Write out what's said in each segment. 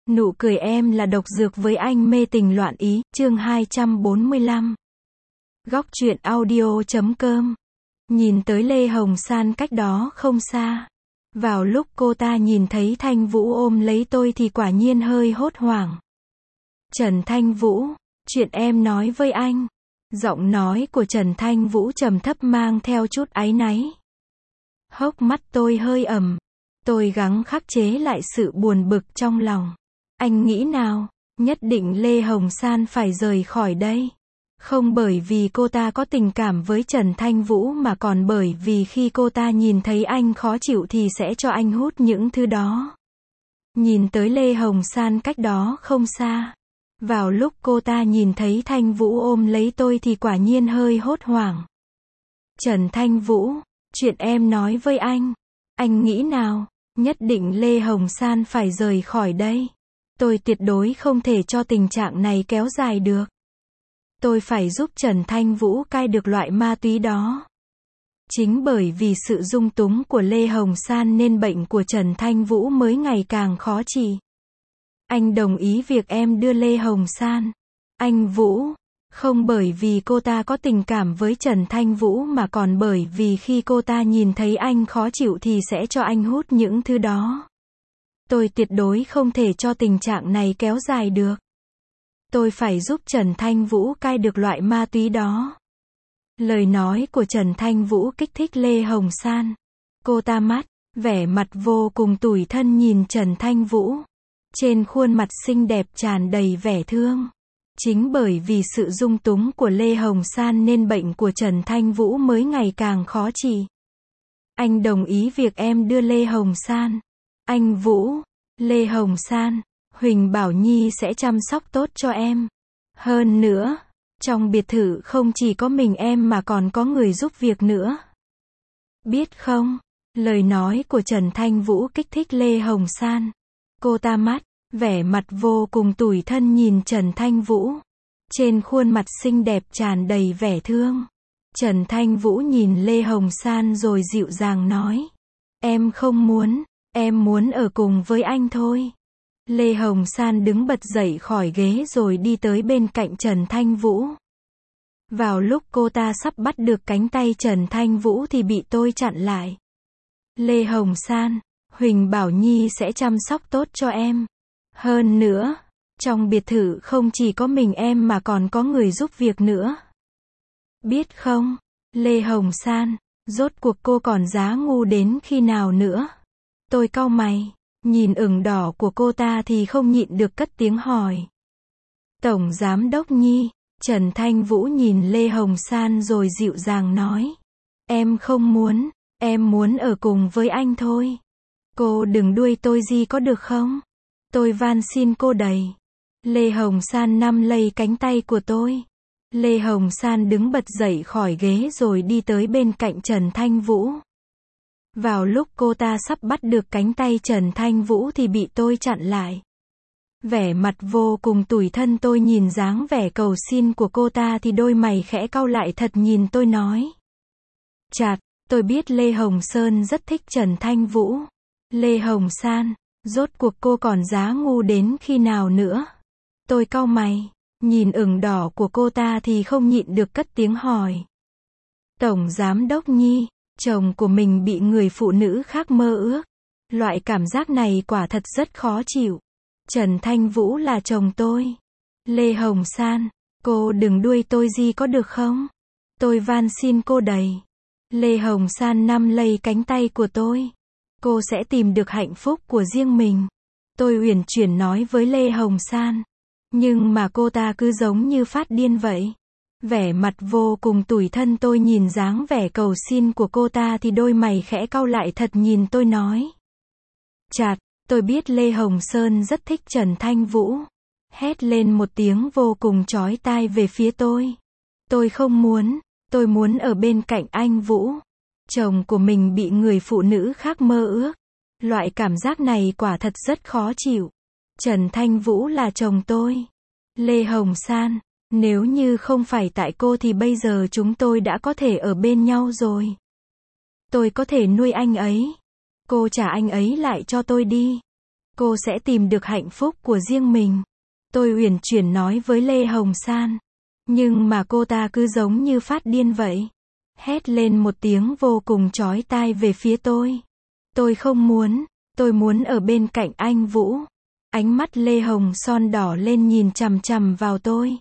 Nụ cười em là độc dược với anh mê tình loạn ý, chương 245. Góc truyện audio.com. Nhìn tới Lê Hồng San cách đó không xa. Vào lúc cô ta nhìn thấy Thanh Vũ ôm lấy tôi thì quả nhiên hơi hốt hoảng. Trần Thanh Vũ, chuyện em nói với anh. Giọng nói của Trần Thanh Vũ trầm thấp mang theo chút áy náy. Hốc mắt tôi hơi ẩm. Tôi gắng khắc chế lại sự buồn bực trong lòng. Anh nghĩ nào, nhất định Lê Hồng San phải rời khỏi đây. Không bởi vì cô ta có tình cảm với Trần Thanh Vũ mà còn bởi vì khi cô ta nhìn thấy anh khó chịu thì sẽ cho anh hút những thứ đó. Nhìn tới Lê Hồng San cách đó không xa. Vào lúc cô ta nhìn thấy Thanh Vũ ôm lấy tôi thì quả nhiên hơi hốt hoảng. Trần Thanh Vũ, chuyện em nói với anh nghĩ nào, nhất định Lê Hồng San phải rời khỏi đây. Tôi tuyệt đối không thể cho tình trạng này kéo dài được. Tôi phải giúp Trần Thanh Vũ cai được loại ma túy đó. Chính bởi vì sự dung túng của Lê Hồng San nên bệnh của Trần Thanh Vũ mới ngày càng khó trị. Anh đồng ý việc em đưa Lê Hồng San. Anh Vũ, không bởi vì cô ta có tình cảm với Trần Thanh Vũ mà còn bởi vì khi cô ta nhìn thấy anh khó chịu thì sẽ cho anh hút những thứ đó. Tôi tuyệt đối không thể cho tình trạng này kéo dài được. Tôi phải giúp Trần Thanh Vũ cai được loại ma túy đó. Lời nói của Trần Thanh Vũ kích thích Lê Hồng San. Cô ta vẻ mặt vô cùng tủi thân nhìn Trần Thanh Vũ. Trên khuôn mặt xinh đẹp tràn đầy vẻ thương. Chính bởi vì sự dung túng của Lê Hồng San nên bệnh của Trần Thanh Vũ mới ngày càng khó trị. Anh đồng ý việc em đưa Lê Hồng San. Anh Vũ, Lê Hồng San, Huỳnh Bảo Nhi sẽ chăm sóc tốt cho em. Hơn nữa, trong biệt thự không chỉ có mình em mà còn có người giúp việc nữa. Biết không? Lời nói của Trần Thanh Vũ kích thích Lê Hồng San. Cô ta vẻ mặt vô cùng tủi thân nhìn Trần Thanh Vũ. Trên khuôn mặt xinh đẹp tràn đầy vẻ thương. Trần Thanh Vũ nhìn Lê Hồng San rồi dịu dàng nói. Em không muốn, em muốn ở cùng với anh thôi. Lê Hồng San đứng bật dậy khỏi ghế rồi đi tới bên cạnh Trần Thanh Vũ. Vào lúc cô ta sắp bắt được cánh tay Trần Thanh Vũ thì bị tôi chặn lại. Lê Hồng San, Huỳnh Bảo Nhi sẽ chăm sóc tốt cho em. Hơn nữa, trong biệt thự không chỉ có mình em mà còn có người giúp việc nữa. Biết không, Lê Hồng San, rốt cuộc cô còn giá ngu đến khi nào nữa? Tôi cau mày, nhìn ửng đỏ của cô ta thì không nhịn được cất tiếng hỏi. Tổng Giám đốc Nhi, Trần Thanh Vũ nhìn Lê Hồng San rồi dịu dàng nói. Em không muốn, em muốn ở cùng với anh thôi. Cô đừng đuổi tôi gì có được không? Tôi van xin cô đầy. Lê Hồng San nắm lấy cánh tay của tôi. Lê Hồng San đứng bật dậy khỏi ghế rồi đi tới bên cạnh Trần Thanh Vũ. Vào lúc cô ta sắp bắt được cánh tay Trần Thanh Vũ thì bị tôi chặn lại. Vẻ mặt vô cùng tủi thân tôi nhìn dáng vẻ cầu xin của cô ta thì đôi mày khẽ cau lại thật nhìn tôi nói. Chạt, tôi biết Lê Hồng Sơn rất thích Trần Thanh Vũ. Lê Hồng San, rốt cuộc cô còn giá ngu đến khi nào nữa? Tôi cau mày, nhìn ửng đỏ của cô ta thì không nhịn được cất tiếng hỏi. Tổng Giám đốc Nhi, chồng của mình bị người phụ nữ khác mơ ước. Loại cảm giác này quả thật rất khó chịu. Trần Thanh Vũ là chồng tôi. Lê Hồng San, cô đừng đuổi tôi gì có được không? Tôi van xin cô đầy. Lê Hồng San nắm lấy cánh tay của tôi. Cô sẽ tìm được hạnh phúc của riêng mình. Tôi uyển chuyển nói với Lê Hồng San. Nhưng mà cô ta cứ giống như phát điên vậy. Vẻ mặt vô cùng tủi thân tôi nhìn dáng vẻ cầu xin của cô ta thì đôi mày khẽ cau lại thật nhìn tôi nói. Chạt, tôi biết Lê Hồng Sơn rất thích Trần Thanh Vũ. Hét lên một tiếng vô cùng chói tai về phía tôi. Tôi không muốn, tôi muốn ở bên cạnh anh Vũ. Chồng của mình bị người phụ nữ khác mơ ước. Loại cảm giác này quả thật rất khó chịu. Trần Thanh Vũ là chồng tôi. Lê Hồng San, nếu như không phải tại cô thì bây giờ chúng tôi đã có thể ở bên nhau rồi. Tôi có thể nuôi anh ấy. Cô trả anh ấy lại cho tôi đi. Cô sẽ tìm được hạnh phúc của riêng mình. Tôi uyển chuyển nói với Lê Hồng San. Nhưng mà cô ta cứ giống như phát điên vậy. Hét lên một tiếng vô cùng chói tai về phía tôi. Tôi không muốn. Tôi muốn ở bên cạnh anh Vũ. Ánh mắt Lê Hồng Son đỏ lên nhìn chằm chằm vào tôi.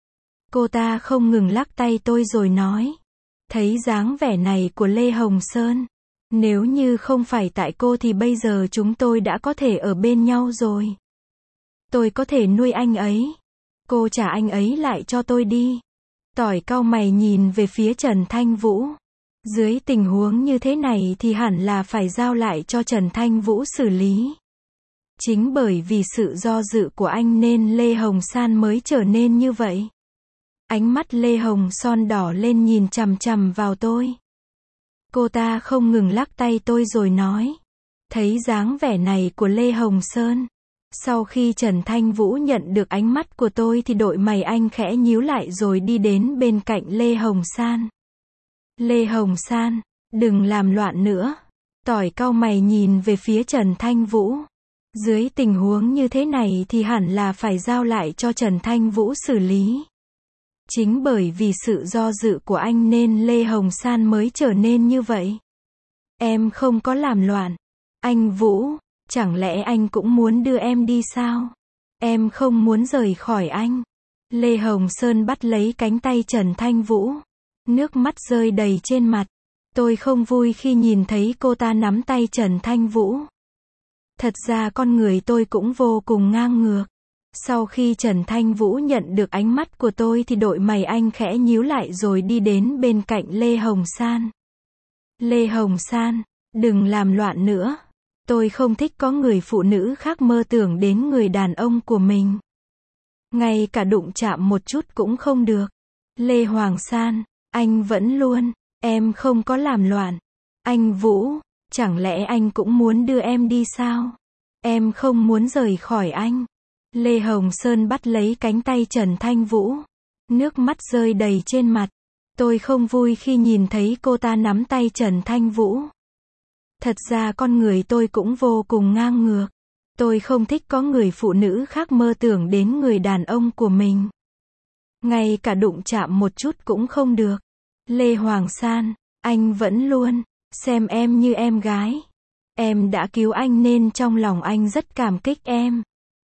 Cô ta không ngừng lắc tay tôi rồi nói. Thấy dáng vẻ này của Lê Hồng Sơn. Nếu như không phải tại cô thì bây giờ chúng tôi đã có thể ở bên nhau rồi. Tôi có thể nuôi anh ấy. Cô trả anh ấy lại cho tôi đi. Tỏi cau mày nhìn về phía Trần Thanh Vũ. Dưới tình huống như thế này thì hẳn là phải giao lại cho Trần Thanh Vũ xử lý. Chính bởi vì sự do dự của anh nên Lê Hồng San mới trở nên như vậy. Ánh mắt Lê Hồng Son đỏ lên nhìn chằm chằm vào tôi. Cô ta không ngừng lắc tay tôi rồi nói. Thấy dáng vẻ này của Lê Hồng Sơn. Sau khi Trần Thanh Vũ nhận được ánh mắt của tôi thì đội mày anh khẽ nhíu lại rồi đi đến bên cạnh Lê Hồng San. Lê Hồng San, đừng làm loạn nữa. Tỏi cau mày nhìn về phía Trần Thanh Vũ. Dưới tình huống như thế này thì hẳn là phải giao lại cho Trần Thanh Vũ xử lý. Chính bởi vì sự do dự của anh nên Lê Hồng San mới trở nên như vậy. Em không có làm loạn. Anh Vũ, chẳng lẽ anh cũng muốn đưa em đi sao? Em không muốn rời khỏi anh. Lê Hồng Sơn bắt lấy cánh tay Trần Thanh Vũ. Nước mắt rơi đầy trên mặt. Tôi không vui khi nhìn thấy cô ta nắm tay Trần Thanh Vũ. Thật ra con người tôi cũng vô cùng ngang ngược. Sau khi Trần Thanh Vũ nhận được ánh mắt của tôi thì đội mày anh khẽ nhíu lại rồi đi đến bên cạnh Lê Hồng San. Lê Hồng San, đừng làm loạn nữa. Tôi không thích có người phụ nữ khác mơ tưởng đến người đàn ông của mình. Ngay cả đụng chạm một chút cũng không được. Lê Hoàng San, anh vẫn luôn, em không có làm loạn. Anh Vũ, chẳng lẽ anh cũng muốn đưa em đi sao? Em không muốn rời khỏi anh. Lê Hồng Sơn bắt lấy cánh tay Trần Thanh Vũ. Nước mắt rơi đầy trên mặt. Tôi không vui khi nhìn thấy cô ta nắm tay Trần Thanh Vũ. Thật ra con người tôi cũng vô cùng ngang ngược. Tôi không thích có người phụ nữ khác mơ tưởng đến người đàn ông của mình. Ngay cả đụng chạm một chút cũng không được. Lê Hoàng San, anh vẫn luôn xem em như em gái. Em đã cứu anh nên trong lòng anh rất cảm kích em.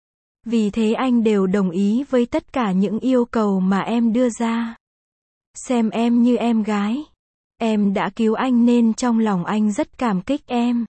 Vì thế anh đều đồng ý với tất cả những yêu cầu mà em đưa ra. Xem em như em gái. Em đã cứu anh nên trong lòng anh rất cảm kích em.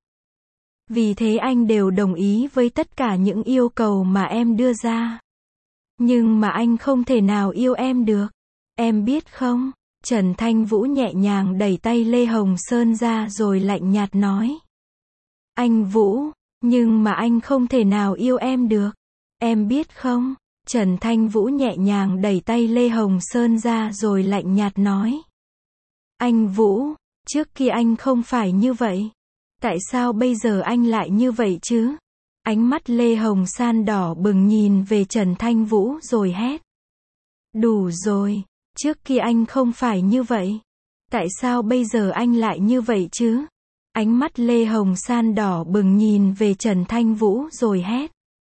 Vì thế anh đều đồng ý với tất cả những yêu cầu mà em đưa ra. Nhưng mà anh không thể nào yêu em được. Em biết không? Trần Thanh Vũ nhẹ nhàng đẩy tay Lê Hồng Sơn ra rồi lạnh nhạt nói. Anh Vũ, nhưng mà anh không thể nào yêu em được. Em biết không? Trần Thanh Vũ nhẹ nhàng đẩy tay Lê Hồng Sơn ra rồi lạnh nhạt nói. Anh Vũ, trước kia anh không phải như vậy. Tại sao bây giờ anh lại như vậy chứ? Ánh mắt Lê Hồng San đỏ bừng nhìn về Trần Thanh Vũ rồi hét. Đủ rồi, trước kia anh không phải như vậy. Tại sao bây giờ anh lại như vậy chứ? Ánh mắt Lê Hồng San đỏ bừng nhìn về Trần Thanh Vũ rồi hét.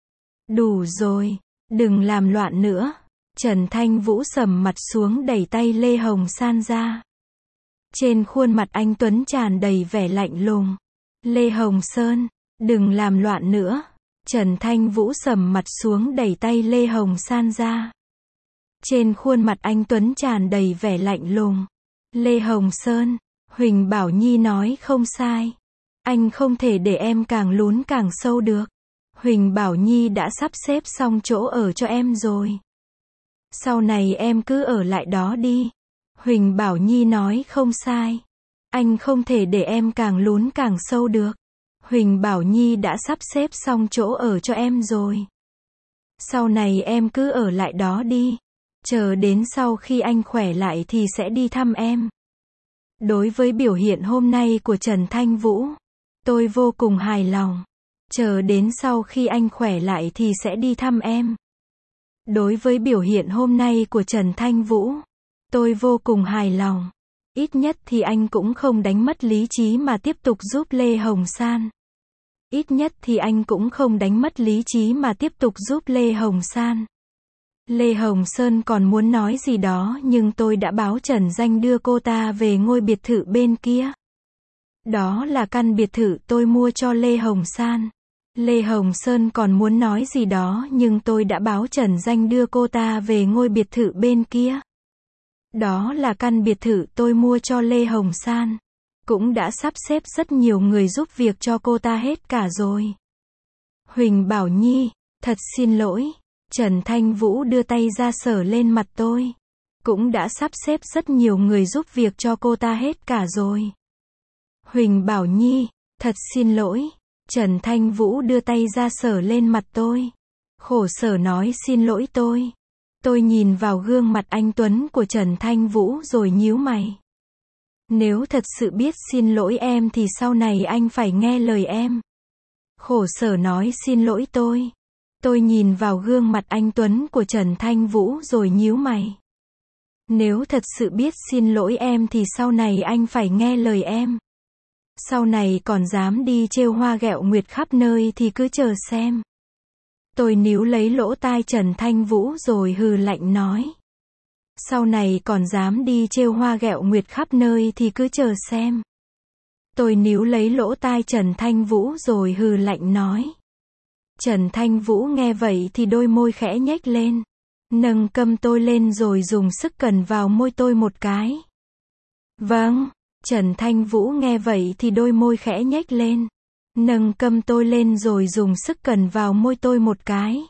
Đủ rồi, đừng làm loạn nữa. Trần Thanh Vũ sầm mặt xuống đẩy tay Lê Hồng San ra. Trên khuôn mặt anh Tuấn tràn đầy vẻ lạnh lùng. Lê Hồng Sơn, đừng làm loạn nữa. Trần Thanh Vũ sầm mặt xuống đẩy tay Lê Hồng San ra. Trên khuôn mặt anh Tuấn tràn đầy vẻ lạnh lùng. Lê Hồng Sơn, Huỳnh Bảo Nhi nói không sai. Anh không thể để em càng lún càng sâu được. Huỳnh Bảo Nhi đã sắp xếp xong chỗ ở cho em rồi. Sau này em cứ ở lại đó đi. Huỳnh Bảo Nhi nói không sai. Anh không thể để em càng lún càng sâu được. Huỳnh Bảo Nhi đã sắp xếp xong chỗ ở cho em rồi. Sau này em cứ ở lại đó đi. Chờ đến sau khi anh khỏe lại thì sẽ đi thăm em. Đối với biểu hiện hôm nay của Trần Thanh Vũ, tôi vô cùng hài lòng. Chờ đến sau khi anh khỏe lại thì sẽ đi thăm em. Đối với biểu hiện hôm nay của Trần Thanh Vũ, tôi vô cùng hài lòng. Ít nhất thì anh cũng không đánh mất lý trí mà tiếp tục giúp Lê Hồng San. Ít nhất thì anh cũng không đánh mất lý trí mà tiếp tục giúp Lê Hồng San. Lê Hồng Sơn còn muốn nói gì đó nhưng tôi đã báo Trần Danh đưa cô ta về ngôi biệt thự bên kia. Đó là căn biệt thự tôi mua cho Lê Hồng San. Lê Hồng Sơn còn muốn nói gì đó nhưng tôi đã báo Trần Danh đưa cô ta về ngôi biệt thự bên kia. Đó là căn biệt thự tôi mua cho Lê Hồng San. Cũng đã sắp xếp rất nhiều người giúp việc cho cô ta hết cả rồi. Huỳnh Bảo Nhi, thật xin lỗi. Trần Thanh Vũ đưa tay ra sờ lên mặt tôi. Cũng đã sắp xếp rất nhiều người giúp việc cho cô ta hết cả rồi. Huỳnh Bảo Nhi, thật xin lỗi. Trần Thanh Vũ đưa tay ra sờ lên mặt tôi. Khổ sở nói xin lỗi tôi. Tôi nhìn vào gương mặt anh tuấn của Trần Thanh Vũ rồi nhíu mày. Nếu thật sự biết xin lỗi em thì sau này anh phải nghe lời em. Khổ sở nói xin lỗi tôi. Tôi nhìn vào gương mặt anh tuấn của Trần Thanh Vũ rồi nhíu mày. Nếu thật sự biết xin lỗi em thì sau này anh phải nghe lời em. Sau này còn dám đi trêu hoa ghẹo nguyệt khắp nơi thì cứ chờ xem. Tôi níu lấy lỗ tai Trần Thanh Vũ rồi hừ lạnh nói. Sau này còn dám đi trêu hoa ghẹo nguyệt khắp nơi thì cứ chờ xem. Tôi níu lấy lỗ tai Trần Thanh Vũ rồi hừ lạnh nói. Trần Thanh Vũ nghe vậy thì đôi môi khẽ nhếch lên. Nâng cằm tôi lên rồi dùng sức cần vào môi tôi một cái. Vâng. Trần Thanh Vũ nghe vậy thì đôi môi khẽ nhếch lên. Nâng cằm tôi lên rồi dùng sức cần vào môi tôi một cái.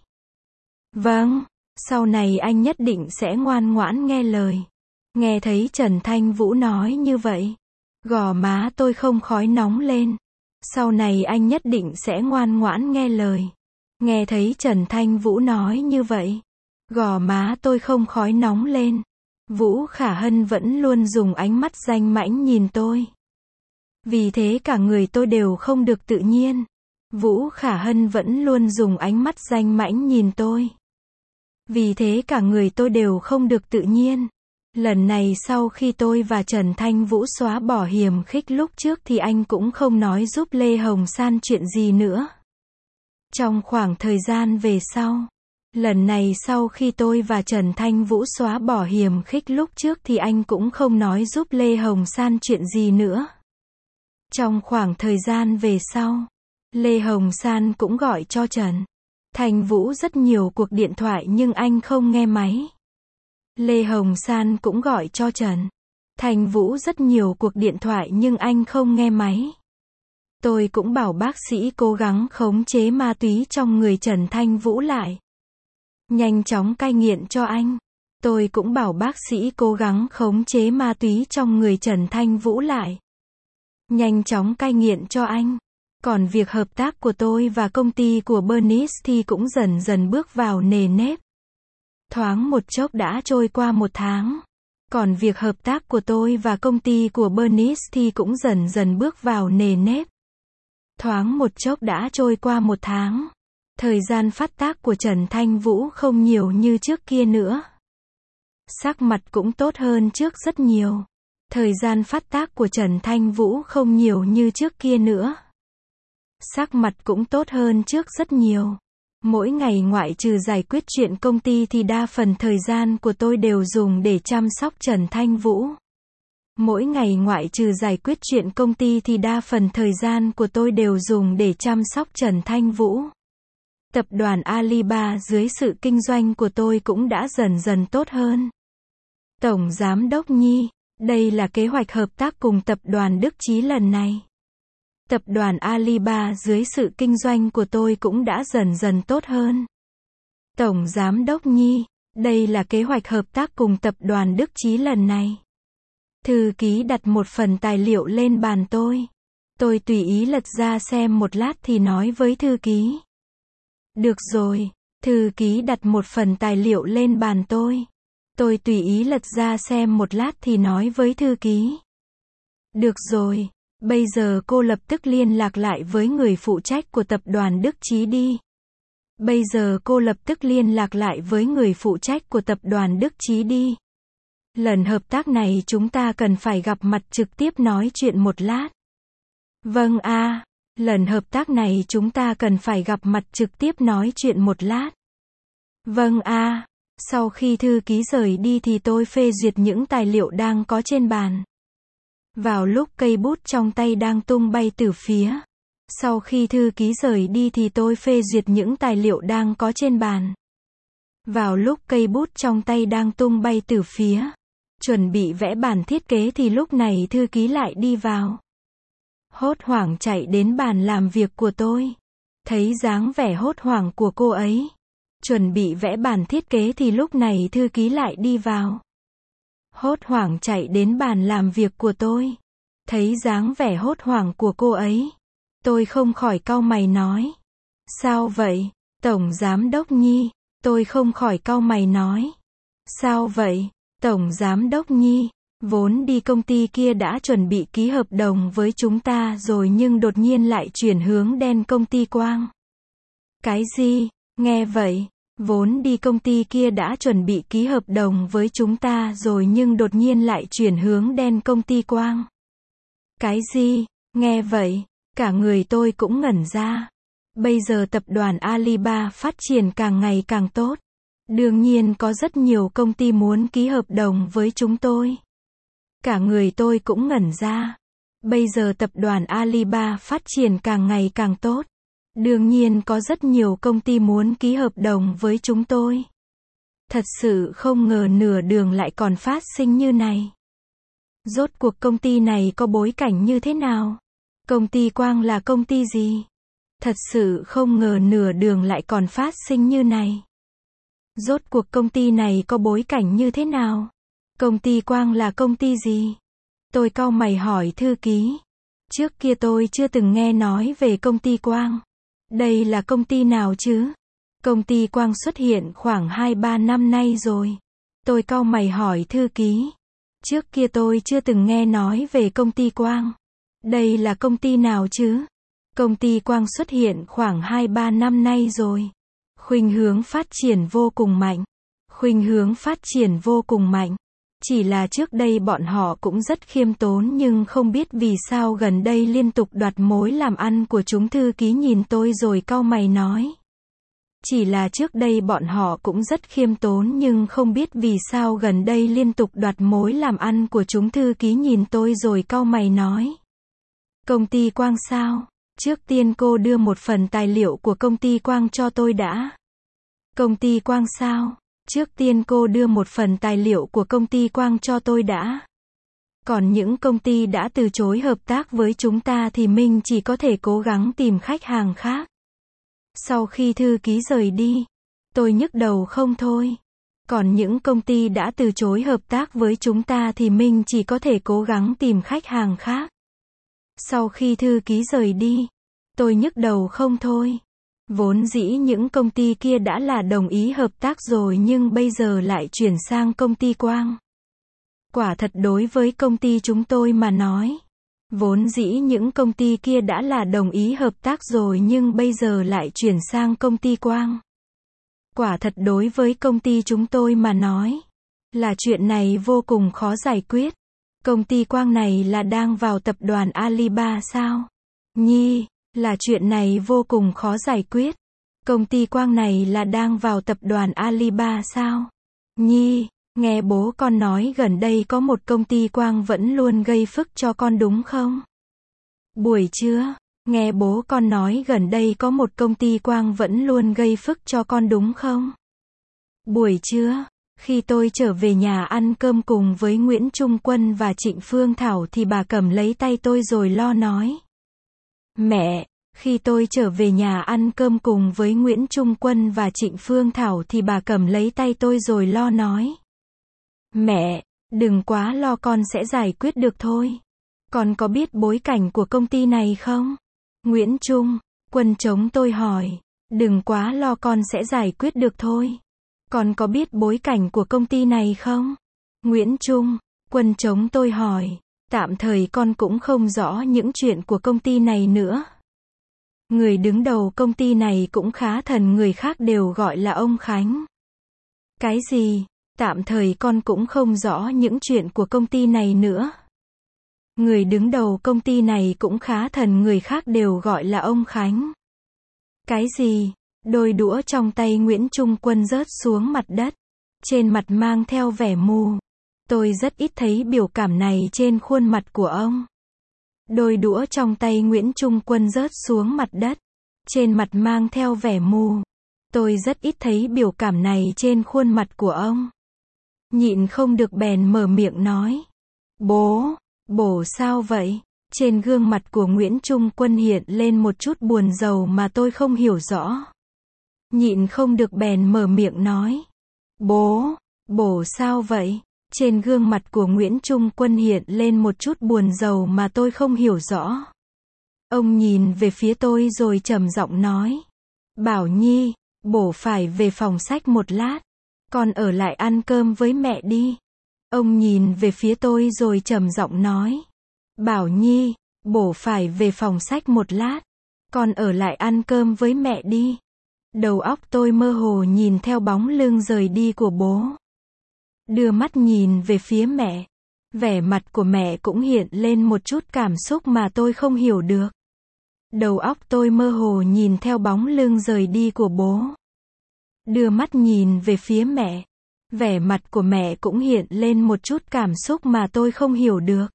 Vâng. Sau này anh nhất định sẽ ngoan ngoãn nghe lời. Nghe thấy Trần Thanh Vũ nói như vậy. Gò má tôi không khói nóng lên. Sau này anh nhất định sẽ ngoan ngoãn nghe lời. Nghe thấy Trần Thanh Vũ nói như vậy. Gò má tôi không khói nóng lên. Vũ Khả Hân vẫn luôn dùng ánh mắt danh mãnh nhìn tôi. Vì thế cả người tôi đều không được tự nhiên. Vũ Khả Hân vẫn luôn dùng ánh mắt danh mãnh nhìn tôi. Vì thế cả người tôi đều không được tự nhiên. Lần này sau khi tôi và Trần Thanh Vũ xóa bỏ hiềm khích lúc trước thì anh cũng không nói giúp Lê Hồng San chuyện gì nữa. Trong khoảng thời gian về sau. Lần này sau khi tôi và Trần Thanh Vũ xóa bỏ hiềm khích lúc trước thì anh cũng không nói giúp Lê Hồng San chuyện gì nữa. Trong khoảng thời gian về sau. Lê Hồng San cũng gọi cho Trần Thanh Vũ rất nhiều cuộc điện thoại nhưng anh không nghe máy. Lê Hồng San cũng gọi cho Trần Thanh Vũ rất nhiều cuộc điện thoại nhưng anh không nghe máy. Tôi cũng bảo bác sĩ cố gắng khống chế ma túy trong người Trần Thanh Vũ lại. Nhanh chóng cai nghiện cho anh. Tôi cũng bảo bác sĩ cố gắng khống chế ma túy trong người Trần Thanh Vũ lại. Nhanh chóng cai nghiện cho anh. Còn việc hợp tác của tôi và công ty của Bernice thì cũng dần dần bước vào nề nếp. Thoáng một chốc đã trôi qua một tháng. Còn việc hợp tác của tôi và công ty của Bernice thì cũng dần dần bước vào nề nếp. Thoáng một chốc đã trôi qua một tháng. Thời gian phát tác của Trần Thanh Vũ không nhiều như trước kia nữa. Sắc mặt cũng tốt hơn trước rất nhiều. Thời gian phát tác của Trần Thanh Vũ không nhiều như trước kia nữa. Sắc mặt cũng tốt hơn trước rất nhiều. Mỗi ngày ngoại trừ giải quyết chuyện công ty thì đa phần thời gian của tôi đều dùng để chăm sóc Trần Thanh Vũ. Mỗi ngày ngoại trừ giải quyết chuyện công ty thì đa phần thời gian của tôi đều dùng để chăm sóc Trần Thanh Vũ. Tập đoàn Alibaba dưới sự kinh doanh của tôi cũng đã dần dần tốt hơn. Tổng Giám đốc Nhi, đây là kế hoạch hợp tác cùng Tập đoàn Đức Chí lần này. Tập đoàn Alibaba dưới sự kinh doanh của tôi cũng đã dần dần tốt hơn. Tổng Giám đốc Nhi, đây là kế hoạch hợp tác cùng Tập đoàn Đức Chí lần này. Thư ký đặt một phần tài liệu lên bàn tôi. Tôi tùy ý lật ra xem một lát thì nói với thư ký. Được rồi, thư ký đặt một phần tài liệu lên bàn tôi. Tôi tùy ý lật ra xem một lát thì nói với thư ký. Được rồi, bây giờ cô lập tức liên lạc lại với người phụ trách của Tập đoàn Đức Chí đi. Bây giờ cô lập tức liên lạc lại với người phụ trách của Tập đoàn Đức Chí đi. Lần hợp tác này chúng ta cần phải gặp mặt trực tiếp nói chuyện một lát. Vâng a. Lần hợp tác này chúng ta cần phải gặp mặt trực tiếp nói chuyện một lát. Vâng a. Sau khi thư ký rời đi thì tôi phê duyệt những tài liệu đang có trên bàn. Vào lúc cây bút trong tay đang tung bay từ phía. Sau khi thư ký rời đi thì tôi phê duyệt những tài liệu đang có trên bàn. Vào lúc cây bút trong tay đang tung bay từ phía. Chuẩn bị vẽ bản thiết kế thì lúc này thư ký lại đi vào. Hốt hoảng chạy đến bàn làm việc của tôi. Thấy dáng vẻ hốt hoảng của cô ấy. Chuẩn bị vẽ bản thiết kế thì lúc này thư ký lại đi vào. Hốt hoảng chạy đến bàn làm việc của tôi. Thấy dáng vẻ hốt hoảng của cô ấy. Tôi không khỏi cau mày nói. Sao vậy, Tổng Giám Đốc Nhi? Tôi không khỏi cau mày nói. Sao vậy, Tổng Giám Đốc Nhi? Vốn đi công ty kia đã chuẩn bị ký hợp đồng với chúng ta rồi nhưng đột nhiên lại chuyển hướng đen công ty Quang. Cái gì? Nghe vậy, vốn đi công ty kia đã chuẩn bị ký hợp đồng với chúng ta rồi nhưng đột nhiên lại chuyển hướng đen công ty Quang. Cái gì? Nghe vậy, cả người tôi cũng ngẩn ra. Bây giờ tập đoàn Alibaba phát triển càng ngày càng tốt. Đương nhiên có rất nhiều công ty muốn ký hợp đồng với chúng tôi. Cả người tôi cũng ngẩn ra. Bây giờ tập đoàn Alibaba phát triển càng ngày càng tốt. Đương nhiên có rất nhiều công ty muốn ký hợp đồng với chúng tôi. Thật sự không ngờ nửa đường lại còn phát sinh như này. Rốt cuộc công ty này có bối cảnh như thế nào? Công ty Quang là công ty gì? Thật sự không ngờ nửa đường lại còn phát sinh như này. Rốt cuộc công ty này có bối cảnh như thế nào? Công ty Quang là công ty gì? Tôi cau mày hỏi thư ký. Trước kia tôi chưa từng nghe nói về công ty Quang. Đây là công ty nào chứ? Công ty Quang xuất hiện khoảng 2-3 năm nay rồi. Tôi cau mày hỏi thư ký. Trước kia tôi chưa từng nghe nói về công ty Quang. Đây là công ty nào chứ? Công ty Quang xuất hiện khoảng 2-3 năm nay rồi. Khuynh hướng phát triển vô cùng mạnh. Khuynh hướng phát triển vô cùng mạnh. Chỉ là trước đây bọn họ cũng rất khiêm tốn nhưng không biết vì sao gần đây liên tục đoạt mối làm ăn của chúng. Thư ký nhìn tôi rồi cau mày nói. Chỉ là trước đây bọn họ cũng rất khiêm tốn nhưng không biết vì sao gần đây liên tục đoạt mối làm ăn của chúng. Thư ký nhìn tôi rồi cau mày nói. Công ty Quang sao? Trước tiên cô đưa một phần tài liệu của công ty Quang cho tôi đã. Công ty Quang sao? Trước tiên cô đưa một phần tài liệu của công ty Quang cho tôi đã. Còn những công ty đã từ chối hợp tác với chúng ta thì mình chỉ có thể cố gắng tìm khách hàng khác. Sau khi thư ký rời đi, tôi nhức đầu không thôi. Còn những công ty đã từ chối hợp tác với chúng ta thì mình chỉ có thể cố gắng tìm khách hàng khác. Sau khi thư ký rời đi, tôi nhức đầu không thôi. Vốn dĩ những công ty kia đã là đồng ý hợp tác rồi nhưng bây giờ lại chuyển sang công ty Quang. Quả thật đối với công ty chúng tôi mà nói. Vốn dĩ những công ty kia đã là đồng ý hợp tác rồi nhưng bây giờ lại chuyển sang công ty Quang. Quả thật đối với công ty chúng tôi mà nói. Là chuyện này vô cùng khó giải quyết. Công ty Quang này là đang vào tập đoàn Alibaba sao? Nhi, là chuyện này vô cùng khó giải quyết. Công ty Quang này là đang vào tập đoàn Alibaba sao? Nhi, nghe bố con nói gần đây có một công ty Quang vẫn luôn gây phức cho con đúng không? Buổi trưa, nghe bố con nói gần đây có một công ty Quang vẫn luôn gây phức cho con đúng không? Buổi trưa, khi tôi trở về nhà ăn cơm cùng với Nguyễn Trung Quân và Trịnh Phương Thảo thì bà cầm lấy tay tôi rồi lo nói. Mẹ, khi tôi trở về nhà ăn cơm cùng với Nguyễn Trung Quân và Trịnh Phương Thảo thì bà cầm lấy tay tôi rồi lo nói. Mẹ, đừng quá lo, con sẽ giải quyết được thôi. Con có biết bối cảnh của công ty này không? Nguyễn Trung Quân chống tôi hỏi. Đừng quá lo, con sẽ giải quyết được thôi. Con có biết bối cảnh của công ty này không? Nguyễn Trung Quân chống tôi hỏi. Tạm thời con cũng không rõ những chuyện của công ty này nữa. Người đứng đầu công ty này cũng khá thần, người khác đều gọi là ông Khánh. Cái gì? Tạm thời con cũng không rõ những chuyện của công ty này nữa. Người đứng đầu công ty này cũng khá thần, người khác đều gọi là ông Khánh. Cái gì? Đôi đũa trong tay Nguyễn Trung Quân rớt xuống mặt đất. Trên mặt mang theo vẻ mù. Tôi rất ít thấy biểu cảm này trên khuôn mặt của ông. Đôi đũa trong tay Nguyễn Trung Quân rớt xuống mặt đất. Trên mặt mang theo vẻ mù. Tôi rất ít thấy biểu cảm này trên khuôn mặt của ông. Nhịn không được bèn mở miệng nói. Bố sao vậy? Trên gương mặt của Nguyễn Trung Quân hiện lên một chút buồn rầu mà tôi không hiểu rõ. Nhịn không được bèn mở miệng nói. Bố sao vậy? Trên gương mặt của Nguyễn Trung Quân hiện lên một chút buồn rầu mà tôi không hiểu rõ. Ông nhìn về phía tôi rồi trầm giọng nói. Bảo Nhi, bố phải về phòng sách một lát. Con ở lại ăn cơm với mẹ đi. Ông nhìn về phía tôi rồi trầm giọng nói. Bảo Nhi, bố phải về phòng sách một lát. Con ở lại ăn cơm với mẹ đi. Đầu óc tôi mơ hồ nhìn theo bóng lưng rời đi của bố. Đưa mắt nhìn về phía mẹ. Vẻ mặt của mẹ cũng hiện lên một chút cảm xúc mà tôi không hiểu được. Đầu óc tôi mơ hồ nhìn theo bóng lưng rời đi của bố. Đưa mắt nhìn về phía mẹ. Vẻ mặt của mẹ cũng hiện lên một chút cảm xúc mà tôi không hiểu được.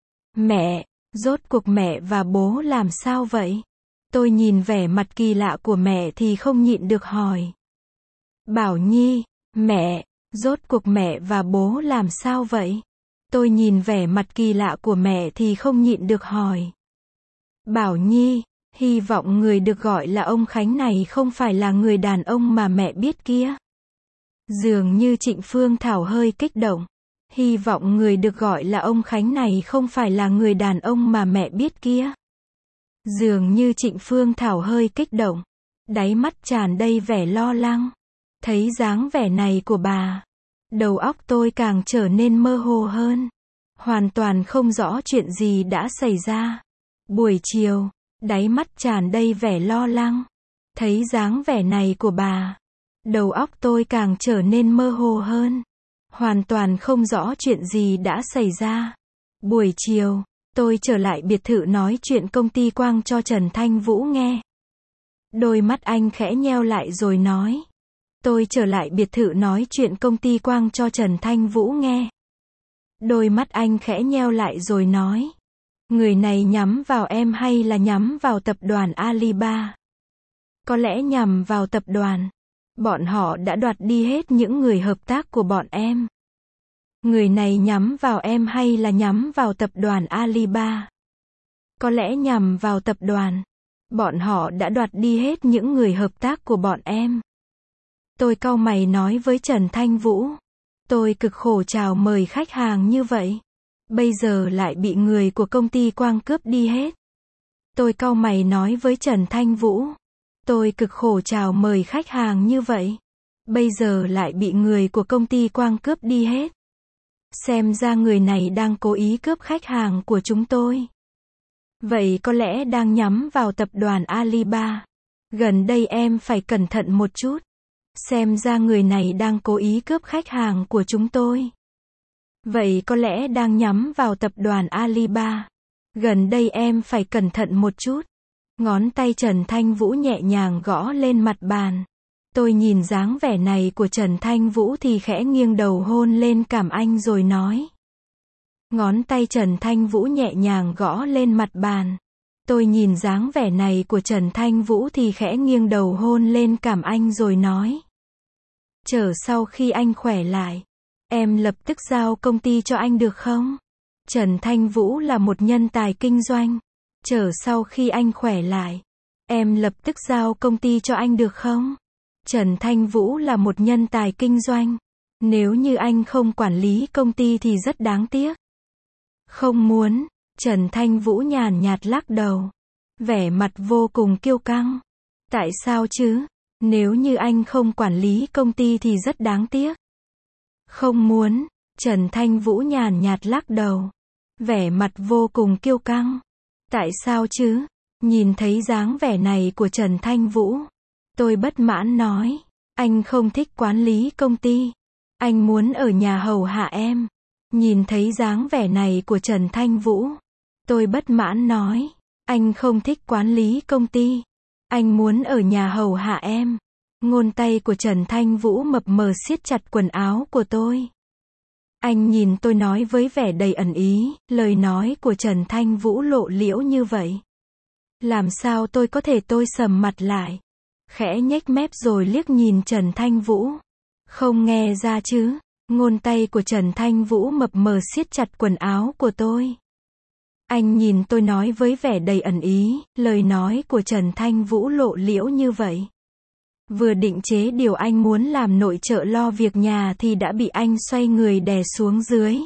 Mẹ, rốt cuộc mẹ và bố làm sao vậy? Tôi nhìn vẻ mặt kỳ lạ của mẹ thì không nhịn được hỏi. Bảo Nhi, mẹ, rốt cuộc mẹ và bố làm sao vậy? Tôi nhìn vẻ mặt kỳ lạ của mẹ thì không nhịn được hỏi. Bảo Nhi, hy vọng người được gọi là ông Khánh này không phải là người đàn ông mà mẹ biết kia. Dường như Trịnh Phương Thảo hơi kích động. Hy vọng người được gọi là ông Khánh này không phải là người đàn ông mà mẹ biết kia. Dường như Trịnh Phương Thảo hơi kích động. Đáy mắt tràn đầy vẻ lo lắng. Thấy dáng vẻ này của bà. Đầu óc tôi càng trở nên mơ hồ hơn. Hoàn toàn không rõ chuyện gì đã xảy ra. Buổi chiều, đáy mắt tràn đầy vẻ lo lắng. Thấy dáng vẻ này của bà. Đầu óc tôi càng trở nên mơ hồ hơn. Hoàn toàn không rõ chuyện gì đã xảy ra. Buổi chiều, tôi trở lại biệt thự nói chuyện công ty Quang cho Trần Thanh Vũ nghe. Đôi mắt anh khẽ nheo lại rồi nói. Tôi trở lại biệt thự nói chuyện công ty Quang cho Trần Thanh Vũ nghe. Đôi mắt anh khẽ nheo lại rồi nói. Người này nhắm vào em hay là nhắm vào tập đoàn Alibaba? Có lẽ nhằm vào tập đoàn. Bọn họ đã đoạt đi hết những người hợp tác của bọn em. Người này nhắm vào em hay là nhắm vào tập đoàn Alibaba? Có lẽ nhằm vào tập đoàn. Bọn họ đã đoạt đi hết những người hợp tác của bọn em. Tôi cau mày nói với Trần Thanh Vũ. Tôi cực khổ chào mời khách hàng như vậy. Bây giờ lại bị người của công ty Quang cướp đi hết. Tôi cau mày nói với Trần Thanh Vũ. Tôi cực khổ chào mời khách hàng như vậy. Bây giờ lại bị người của công ty Quang cướp đi hết. Xem ra người này đang cố ý cướp khách hàng của chúng tôi. Vậy có lẽ đang nhắm vào tập đoàn Alibaba. Gần đây em phải cẩn thận một chút. Xem ra người này đang cố ý cướp khách hàng của chúng tôi. Vậy có lẽ đang nhắm vào tập đoàn Alibaba. Gần đây em phải cẩn thận một chút. Ngón tay Trần Thanh Vũ nhẹ nhàng gõ lên mặt bàn. Tôi nhìn dáng vẻ này của Trần Thanh Vũ thì khẽ nghiêng đầu hôn lên cằm anh rồi nói. Ngón tay Trần Thanh Vũ nhẹ nhàng gõ lên mặt bàn. Tôi nhìn dáng vẻ này của Trần Thanh Vũ thì khẽ nghiêng đầu hôn lên cằm anh rồi nói. Chờ sau khi anh khỏe lại, em lập tức giao công ty cho anh được không? Trần Thanh Vũ là một nhân tài kinh doanh. Chờ sau khi anh khỏe lại, em lập tức giao công ty cho anh được không? Trần Thanh Vũ là một nhân tài kinh doanh. Nếu như anh không quản lý công ty thì rất đáng tiếc. Không muốn. Trần Thanh Vũ nhàn nhạt lắc đầu. Vẻ mặt vô cùng kiêu căng. Tại sao chứ? Nếu như anh không quản lý công ty thì rất đáng tiếc. Không muốn. Trần Thanh Vũ nhàn nhạt lắc đầu. Vẻ mặt vô cùng kiêu căng. Tại sao chứ? Nhìn thấy dáng vẻ này của Trần Thanh Vũ. Tôi bất mãn nói. Anh không thích quản lý công ty. Anh muốn ở nhà hầu hạ em. Nhìn thấy dáng vẻ này của Trần Thanh Vũ. Tôi bất mãn nói. Anh không thích quản lý công ty. Anh muốn ở nhà hầu hạ em. Ngón tay của Trần Thanh Vũ mập mờ siết chặt quần áo của tôi. Anh nhìn tôi nói với vẻ đầy ẩn ý, lời nói của Trần Thanh Vũ lộ liễu như vậy. Làm sao tôi có thể, tôi sầm mặt lại. Khẽ nhếch mép rồi liếc nhìn Trần Thanh Vũ. Không nghe ra chứ? Ngón tay của Trần Thanh Vũ mập mờ siết chặt quần áo của tôi. Anh nhìn tôi nói với vẻ đầy ẩn ý, lời nói của Trần Thanh Vũ lộ liễu như vậy. Vừa định chế điều anh muốn làm nội trợ lo việc nhà thì đã bị anh xoay người đè xuống dưới.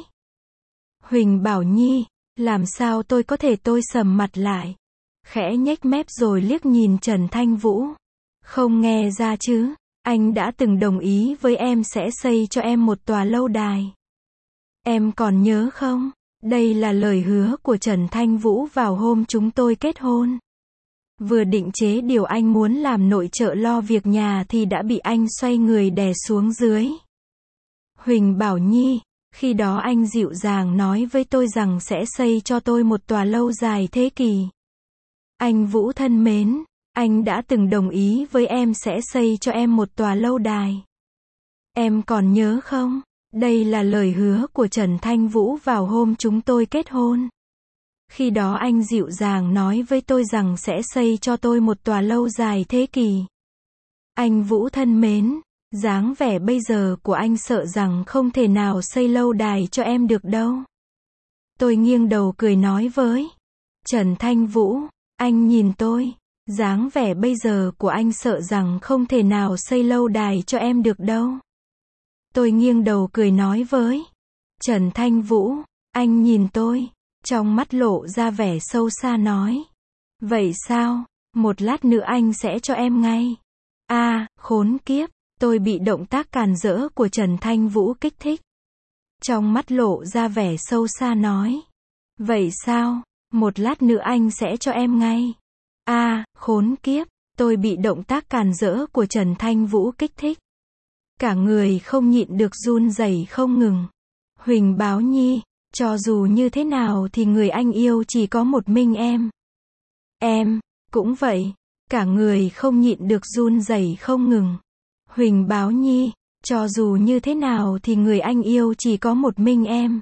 Huỳnh Bảo Nhi, làm sao tôi có thể, tôi sầm mặt lại. Khẽ nhếch mép rồi liếc nhìn Trần Thanh Vũ. Không nghe ra chứ? Anh đã từng đồng ý với em sẽ xây cho em một tòa lâu đài. Em còn nhớ không? Đây là lời hứa của Trần Thanh Vũ vào hôm chúng tôi kết hôn. Vừa định chế điều anh muốn làm nội trợ lo việc nhà thì đã bị anh xoay người đè xuống dưới. Huỳnh Bảo Nhi, khi đó anh dịu dàng nói với tôi rằng sẽ xây cho tôi một tòa lâu dài thế kỷ. Anh Vũ thân mến, anh đã từng đồng ý với em sẽ xây cho em một tòa lâu đài. Em còn nhớ không? Đây là lời hứa của Trần Thanh Vũ vào hôm chúng tôi kết hôn. Khi đó anh dịu dàng nói với tôi rằng sẽ xây cho tôi một tòa lâu dài thế kỷ. Anh Vũ thân mến, dáng vẻ bây giờ của anh sợ rằng không thể nào xây lâu đài cho em được đâu. Tôi nghiêng đầu cười nói với Trần Thanh Vũ, anh nhìn tôi, dáng vẻ bây giờ của anh sợ rằng không thể nào xây lâu đài cho em được đâu. Tôi nghiêng đầu cười nói với Trần Thanh Vũ, anh nhìn tôi, trong mắt lộ ra vẻ sâu xa nói. Vậy sao? Một lát nữa anh sẽ cho em ngay. Khốn kiếp, tôi bị động tác càn rỡ của Trần Thanh Vũ kích thích. Trong mắt lộ ra vẻ sâu xa nói. Vậy sao? Một lát nữa anh sẽ cho em ngay. Khốn kiếp, tôi bị động tác càn rỡ của Trần Thanh Vũ kích thích. Cả người không nhịn được run rẩy không ngừng. Huỳnh Bảo Nhi, cho dù như thế nào thì người anh yêu chỉ có một mình em. Em, cũng vậy. Cả người không nhịn được run rẩy không ngừng. Huỳnh Bảo Nhi, cho dù như thế nào thì người anh yêu chỉ có một mình em.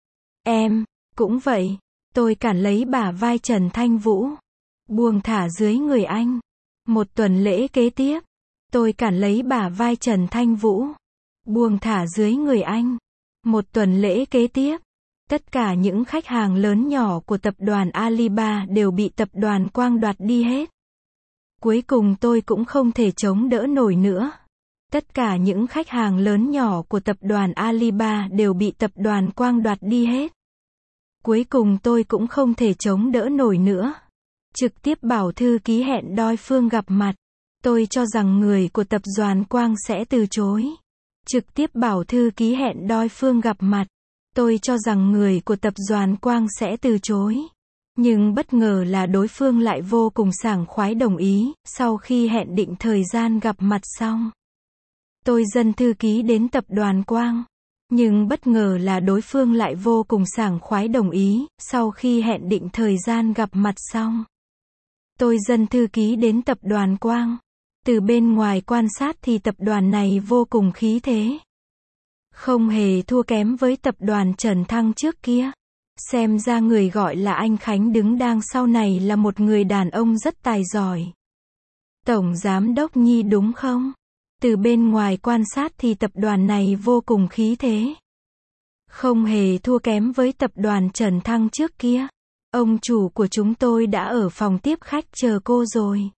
Em, cũng vậy. Tôi cản lấy bả vai Trần Thanh Vũ, buông thả dưới người anh. Một tuần lễ kế tiếp, tôi cản lấy bả vai Trần Thanh Vũ, buông thả dưới người anh. Một tuần lễ kế tiếp, tất cả những khách hàng lớn nhỏ của tập đoàn Alibaba đều bị tập đoàn Quang đoạt đi hết. Cuối cùng tôi cũng không thể chống đỡ nổi nữa. Tất cả những khách hàng lớn nhỏ của tập đoàn Alibaba đều bị tập đoàn Quang đoạt đi hết. Cuối cùng tôi cũng không thể chống đỡ nổi nữa. Trực tiếp bảo thư ký hẹn đối phương gặp mặt. Tôi cho rằng người của tập đoàn Quang sẽ từ chối. Trực tiếp bảo thư ký hẹn đối phương gặp mặt. Tôi cho rằng người của tập đoàn Quang sẽ từ chối. Nhưng bất ngờ là đối phương lại vô cùng sảng khoái đồng ý, sau khi hẹn định thời gian gặp mặt xong. Tôi dẫn thư ký đến tập đoàn Quang. Nhưng bất ngờ là đối phương lại vô cùng sảng khoái đồng ý, sau khi hẹn định thời gian gặp mặt xong. Tôi dẫn thư ký đến tập đoàn Quang. Từ bên ngoài quan sát thì tập đoàn này vô cùng khí thế. Không hề thua kém với tập đoàn Trần Thăng trước kia. Xem ra người gọi là anh Khánh đứng đằng sau này là một người đàn ông rất tài giỏi. Tổng Giám đốc Nhi đúng không? Từ bên ngoài quan sát thì tập đoàn này vô cùng khí thế. Không hề thua kém với tập đoàn Trần Thăng trước kia. Ông chủ của chúng tôi đã ở phòng tiếp khách chờ cô rồi.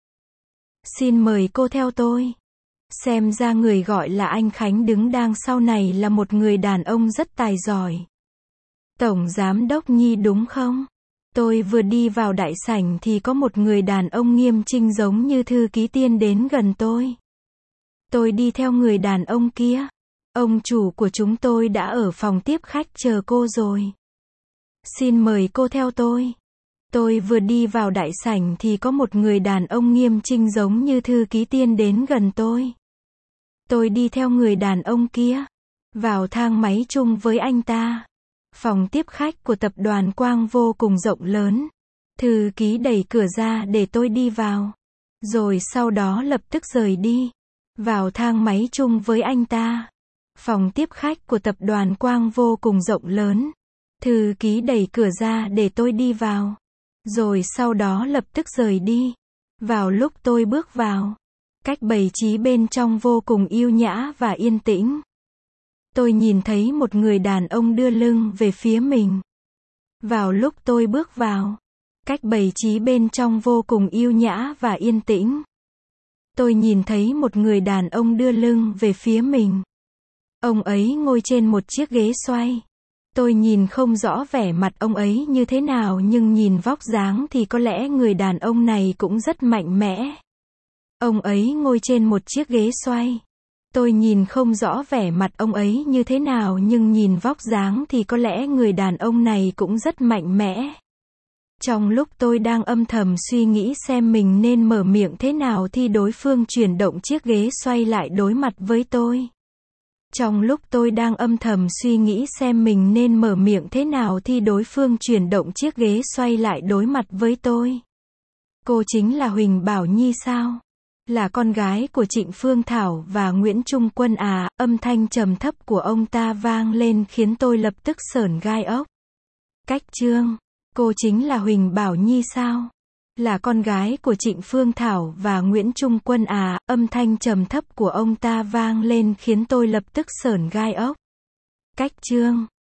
Xin mời cô theo tôi. Xem ra người gọi là anh Khánh đứng đằng sau này là một người đàn ông rất tài giỏi. Tổng Giám đốc Nhi đúng không? Tôi vừa đi vào đại sảnh thì có một người đàn ông nghiêm chỉnh giống như thư ký Tiên đến gần tôi. Tôi đi theo người đàn ông kia. Ông chủ của chúng tôi đã ở phòng tiếp khách chờ cô rồi. Xin mời cô theo tôi. Tôi vừa đi vào đại sảnh thì có một người đàn ông nghiêm chỉnh giống như thư ký Tiên đến gần tôi. Tôi đi theo người đàn ông kia. Vào thang máy chung với anh ta. Phòng tiếp khách của tập đoàn Quang vô cùng rộng lớn. Thư ký đẩy cửa ra để tôi đi vào. Rồi sau đó lập tức rời đi. Vào thang máy chung với anh ta. Phòng tiếp khách của tập đoàn Quang vô cùng rộng lớn. Thư ký đẩy cửa ra để tôi đi vào. Rồi sau đó lập tức rời đi. Vào lúc tôi bước vào, cách bày trí bên trong vô cùng yêu nhã và yên tĩnh. Tôi nhìn thấy một người đàn ông đưa lưng về phía mình. Vào lúc tôi bước vào, cách bày trí bên trong vô cùng yêu nhã và yên tĩnh. Tôi nhìn thấy một người đàn ông đưa lưng về phía mình. Ông ấy ngồi trên một chiếc ghế xoay. Tôi nhìn không rõ vẻ mặt ông ấy như thế nào nhưng nhìn vóc dáng thì có lẽ người đàn ông này cũng rất mạnh mẽ. Ông ấy ngồi trên một chiếc ghế xoay. Tôi nhìn không rõ vẻ mặt ông ấy như thế nào nhưng nhìn vóc dáng thì có lẽ người đàn ông này cũng rất mạnh mẽ. Trong lúc tôi đang âm thầm suy nghĩ xem mình nên mở miệng thế nào thì đối phương chuyển động chiếc ghế xoay lại đối mặt với tôi. Trong lúc tôi đang âm thầm suy nghĩ xem mình nên mở miệng thế nào thì đối phương chuyển động chiếc ghế xoay lại đối mặt với tôi. Cô chính là Huỳnh Bảo Nhi sao? Là con gái của Trịnh Phương Thảo và Nguyễn Trung Quân à? Âm thanh trầm thấp của ông ta vang lên khiến tôi lập tức sởn gai ốc. Cách chương. Cô chính là Huỳnh Bảo Nhi sao? Là con gái của Trịnh Phương Thảo và Nguyễn Trung Quân à? Âm thanh trầm thấp của ông ta vang lên khiến tôi lập tức sởn gai ốc. Cách chương.